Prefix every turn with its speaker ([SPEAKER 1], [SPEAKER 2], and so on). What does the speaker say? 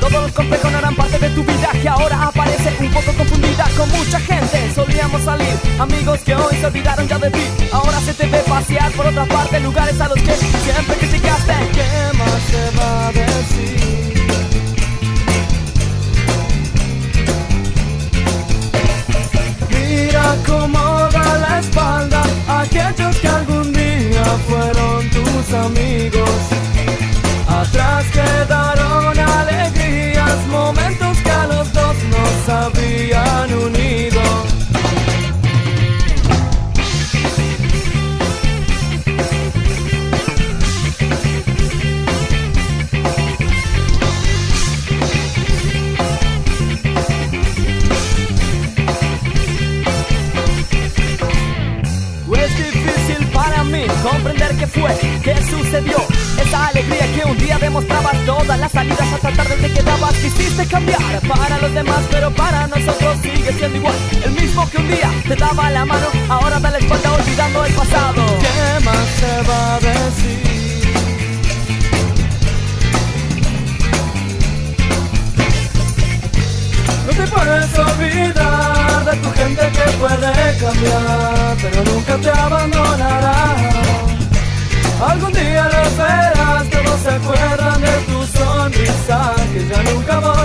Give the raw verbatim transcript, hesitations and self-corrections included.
[SPEAKER 1] todos los complejos no eran parte de tu vida, que ahora aparece un poco confundida con mucha gente. Solíamos salir, amigos que hoy se olvidaron ya de ti. Ahora se te ve pasear por otra parte, lugares a los que siempre criticaste. ¿Qué más se va a decir? Mira cómo da la espalda a aquellos que algún día fueron tus amigos. Atrás quedaron alegrías, momentos que a los dos nos habían unido. Es difícil para mí comprender qué fue, qué sucedió. Esa alegría que un día demostrabas, todas las salidas hasta tarde te quedabas. Quisiste cambiar para los demás, pero para nosotros sigue siendo igual. El mismo que un día te daba la mano, ahora da la espalda olvidando el pasado. ¿Qué más se va a decir? No te puedes olvidar de tu gente que puede cambiar, pero nunca te abandonará. Algún día los verás, todos se acuerdan de tu sonrisa, que ya nunca volverá.